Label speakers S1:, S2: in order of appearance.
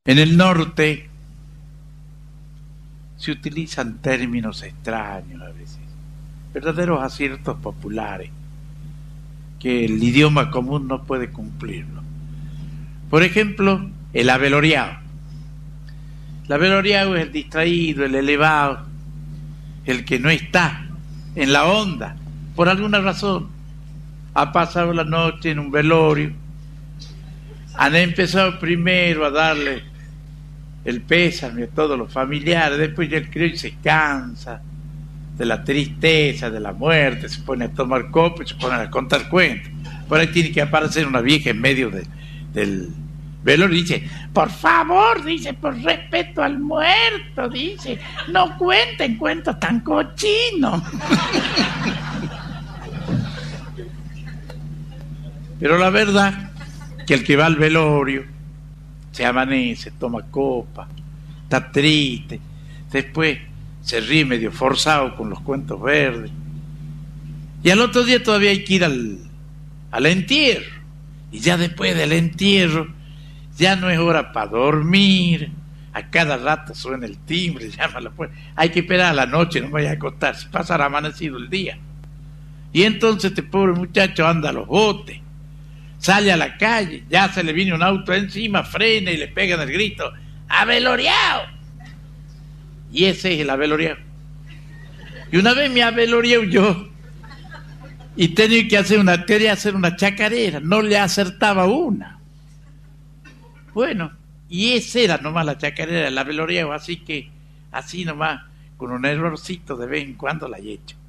S1: En el norte se utilizan términos extraños a veces, verdaderos aciertos populares, que el idioma común no puede cumplirlo. Por ejemplo, el aveloriao. El aveloriao es el distraído, el elevado, el que no está en la onda, por alguna razón. Ha pasado la noche en un velorio, han empezado primero a darle el pésame a todos los familiares, después ya el criollo se cansa de la tristeza, de la muerte, se pone a tomar copa y se pone a contar cuentos. Por ahí tiene que aparecer una vieja en medio del velorio y dice: por favor, dice, por respeto al muerto, dice, no cuenten cuentos tan cochinos. Pero la verdad que el que va al velorio se amanece, toma copa, está triste, después se ríe medio forzado con los cuentos verdes, y al otro día todavía hay que ir al entierro, y ya después del entierro ya no es hora para dormir, a cada rato suena el timbre, llama a la puerta, hay que esperar a la noche, no vaya a acostarse, pasará amanecido el día, y entonces este pobre muchacho anda a los botes, sale a la calle, ya se le viene un auto encima, frena y le pegan el grito: ¡aveloriao! Y ese es el aveloriao. Y una vez me aveloriao yo y quería hacer una chacarera, no le acertaba una. Bueno, y esa era nomás la chacarera, el aveloriao, así que así nomás, con un errorcito de vez en cuando la he hecho.